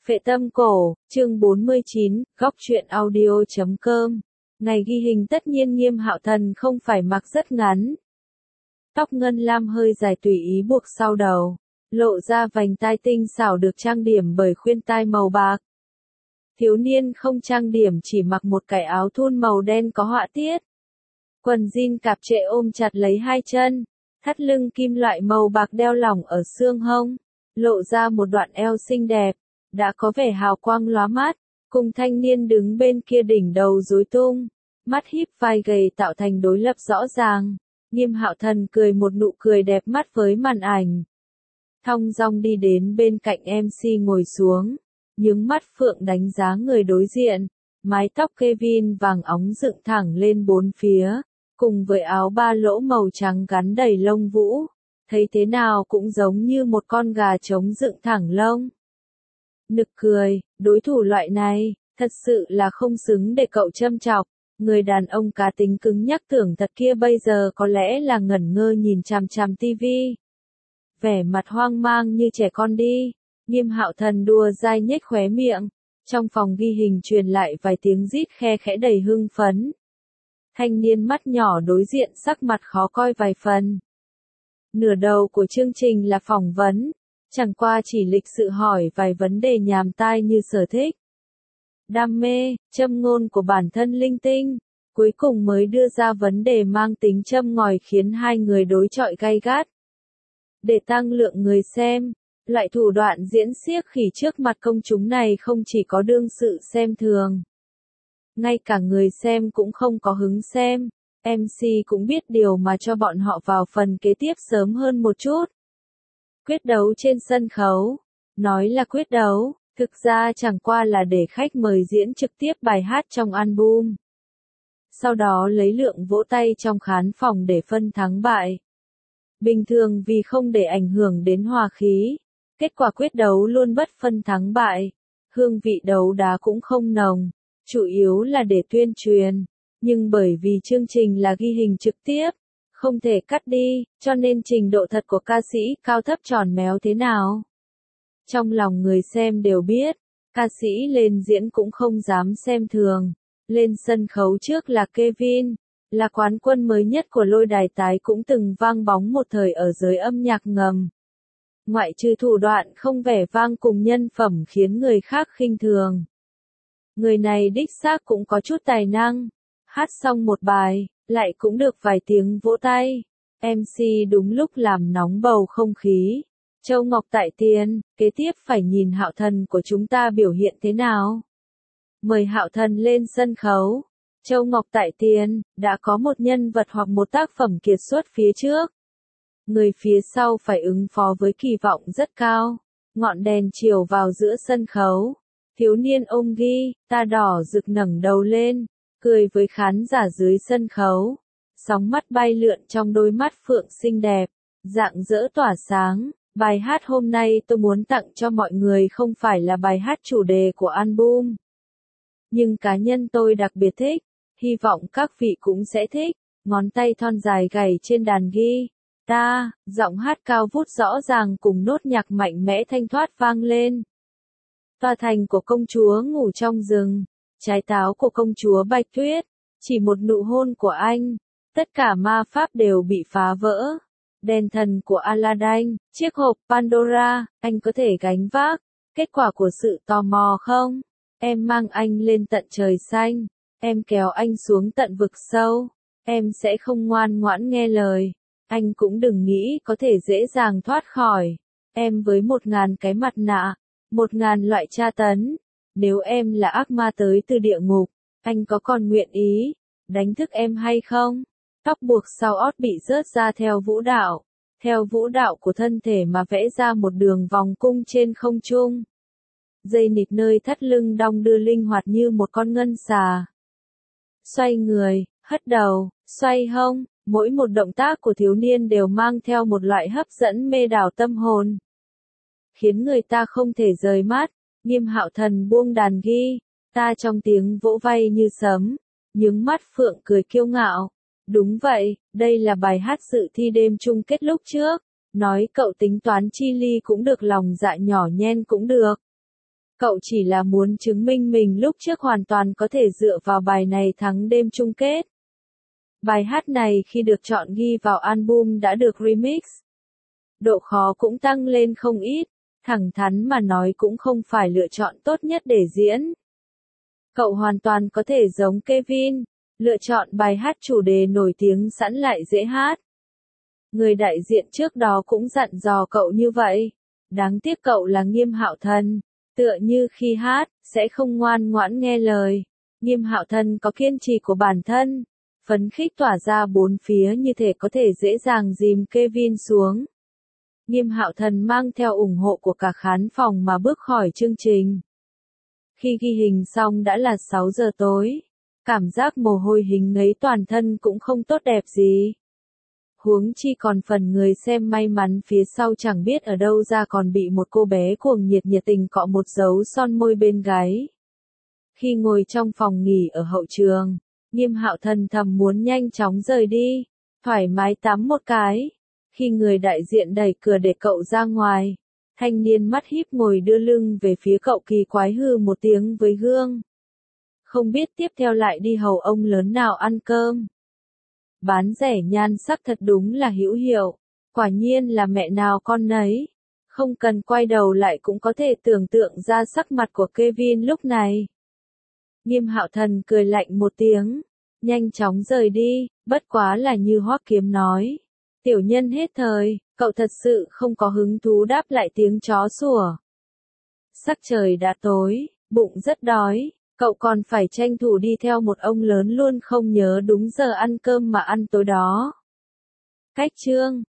Phệ tâm cổ, chương 49, góc truyện audio.com. Ngày ghi hình tất nhiên Nghiêm Hạo Thần không phải mặc rất ngắn. Tóc ngân lam hơi dài tùy ý buộc sau đầu, lộ ra vành tai tinh xảo được trang điểm bởi khuyên tai màu bạc. Thiếu niên không trang điểm chỉ mặc một cái áo thun màu đen có họa tiết. Quần jean cạp trệ ôm chặt lấy hai chân, thắt lưng kim loại màu bạc đeo lỏng ở xương hông, lộ ra một đoạn eo xinh đẹp, đã có vẻ hào quang lóa mắt, cùng thanh niên đứng bên kia đỉnh đầu rối tung, mắt híp vai gầy tạo thành đối lập rõ ràng. Nghiêm Hạo Thần cười một nụ cười đẹp mắt với màn ảnh. Thong dong đi đến bên cạnh MC ngồi xuống, nhướng mắt phượng đánh giá người đối diện, mái tóc Kevin vàng óng dựng thẳng lên bốn phía, cùng với áo ba lỗ màu trắng gắn đầy lông vũ, thấy thế nào cũng giống như một con gà trống dựng thẳng lông. Nực cười, đối thủ loại này, thật sự là không xứng để cậu châm chọc. Người đàn ông cá tính cứng nhắc tưởng thật kia bây giờ có lẽ là ngẩn ngơ nhìn chằm chằm tivi. Vẻ mặt hoang mang như trẻ con đi, Nghiêm Hạo Thần đùa dai nhếch khóe miệng. Trong phòng ghi hình truyền lại vài tiếng rít khe khẽ đầy hưng phấn. Thanh niên mắt nhỏ đối diện sắc mặt khó coi vài phần. Nửa đầu của chương trình là phỏng vấn, chẳng qua chỉ lịch sự hỏi vài vấn đề nhàm tai như sở thích, đam mê, châm ngôn của bản thân linh tinh, cuối cùng mới đưa ra vấn đề mang tính châm ngòi khiến hai người đối chọi gay gắt. Để tăng lượng người xem, loại thủ đoạn diễn xiếc khỉ trước mặt công chúng này không chỉ có đương sự xem thường, ngay cả người xem cũng không có hứng xem. MC cũng biết điều mà cho bọn họ vào phần kế tiếp sớm hơn một chút. Quyết đấu trên sân khấu. Nói là quyết đấu, thực ra chẳng qua là để khách mời diễn trực tiếp bài hát trong album. Sau đó lấy lượng vỗ tay trong khán phòng để phân thắng bại. Bình thường vì không để ảnh hưởng đến hòa khí, kết quả quyết đấu luôn bất phân thắng bại. Hương vị đấu đá cũng không nồng, chủ yếu là để tuyên truyền. Nhưng bởi vì chương trình là ghi hình trực tiếp, không thể cắt đi, cho nên trình độ thật của ca sĩ cao thấp tròn méo thế nào. Trong lòng người xem đều biết, ca sĩ lên diễn cũng không dám xem thường. Lên sân khấu trước là Kevin, là quán quân mới nhất của lôi đài tái cũng từng vang bóng một thời ở giới âm nhạc ngầm. Ngoại trừ thủ đoạn không vẻ vang cùng nhân phẩm khiến người khác khinh thường, người này đích xác cũng có chút tài năng. Hát xong một bài, lại cũng được vài tiếng vỗ tay. MC đúng lúc làm nóng bầu không khí. Châu Ngọc tại tiền, kế tiếp phải nhìn Hạo Thần của chúng ta biểu hiện thế nào. Mời Hạo Thần lên sân khấu. Châu Ngọc tại tiền, đã có một nhân vật hoặc một tác phẩm kiệt xuất phía trước. Người phía sau phải ứng phó với kỳ vọng rất cao. Ngọn đèn chiếu vào giữa sân khấu. Thiếu niên ôm ghi, ta đỏ rực ngẩng đầu lên, cười với khán giả dưới sân khấu. Sóng mắt bay lượn trong đôi mắt phượng xinh đẹp, rạng rỡ tỏa sáng. Bài hát hôm nay tôi muốn tặng cho mọi người không phải là bài hát chủ đề của album, nhưng cá nhân tôi đặc biệt thích, hy vọng các vị cũng sẽ thích. Ngón tay thon dài gảy trên đàn guitar, giọng hát cao vút rõ ràng cùng nốt nhạc mạnh mẽ thanh thoát vang lên. Tòa thành của công chúa ngủ trong rừng, trái táo của công chúa Bạch Tuyết, chỉ một nụ hôn của anh, tất cả ma pháp đều bị phá vỡ. Đèn thần của Aladdin, chiếc hộp Pandora, anh có thể gánh vác kết quả của sự tò mò không? Em mang anh lên tận trời xanh, em kéo anh xuống tận vực sâu, em sẽ không ngoan ngoãn nghe lời, anh cũng đừng nghĩ có thể dễ dàng thoát khỏi. Em với 1000 cái mặt nạ, 1000 loại tra tấn, nếu em là ác ma tới từ địa ngục, anh có còn nguyện ý đánh thức em hay không? Tóc buộc sau ót bị rớt ra theo vũ đạo của thân thể mà vẽ ra một đường vòng cung trên không trung. Dây nịt nơi thắt lưng đong đưa linh hoạt như một con ngân xà. Xoay người, hất đầu, xoay hông, mỗi một động tác của thiếu niên đều mang theo một loại hấp dẫn mê đảo tâm hồn, khiến người ta không thể rời mắt. Nghiêm Hạo Thần buông đàn guitar trong tiếng vỗ vay như sấm, nhướng mắt phượng cười kiêu ngạo. Đúng vậy, đây là bài hát dự thi đêm chung kết lúc trước. Nói cậu tính toán chi ly cũng được, lòng dạ nhỏ nhen cũng được. Cậu chỉ là muốn chứng minh mình lúc trước hoàn toàn có thể dựa vào bài này thắng đêm chung kết. Bài hát này khi được chọn ghi vào album đã được remix. Độ khó cũng tăng lên không ít, thẳng thắn mà nói cũng không phải lựa chọn tốt nhất để diễn. Cậu hoàn toàn có thể giống Kevin, lựa chọn bài hát chủ đề nổi tiếng sẵn lại dễ hát. Người đại diện trước đó cũng dặn dò cậu như vậy. Đáng tiếc cậu là Nghiêm Hạo Thần, tựa như khi hát, sẽ không ngoan ngoãn nghe lời. Nghiêm Hạo Thần có kiên trì của bản thân, phấn khích tỏa ra bốn phía như thể có thể dễ dàng dìm Kevin xuống. Nghiêm Hạo Thần mang theo ủng hộ của cả khán phòng mà bước khỏi chương trình. Khi ghi hình xong đã là 6 giờ tối, cảm giác mồ hôi hình ngấy toàn thân cũng không tốt đẹp gì. Huống chi còn phần người xem may mắn phía sau chẳng biết ở đâu ra còn bị một cô bé cuồng nhiệt tình cọ một dấu son môi bên gáy. Khi ngồi trong phòng nghỉ ở hậu trường, Nghiêm Hạo Thần thầm muốn nhanh chóng rời đi, thoải mái tắm một cái. Khi người đại diện đẩy cửa để cậu ra ngoài, thanh niên mắt híp ngồi đưa lưng về phía cậu kỳ quái hừ một tiếng với gương. Không biết tiếp theo lại đi hầu ông lớn nào ăn cơm. Bán rẻ nhan sắc thật đúng là hữu hiệu, quả nhiên là mẹ nào con nấy. Không cần quay đầu lại cũng có thể tưởng tượng ra sắc mặt của Kevin lúc này. Nghiêm Hạo Thần cười lạnh một tiếng, nhanh chóng rời đi, bất quá là như Hoắc Kiếm nói. Tiểu nhân hết thời, cậu thật sự không có hứng thú đáp lại tiếng chó sủa. Sắc trời đã tối, bụng rất đói, cậu còn phải tranh thủ đi theo một ông lớn luôn không nhớ đúng giờ ăn cơm mà ăn tối đó. Cách chương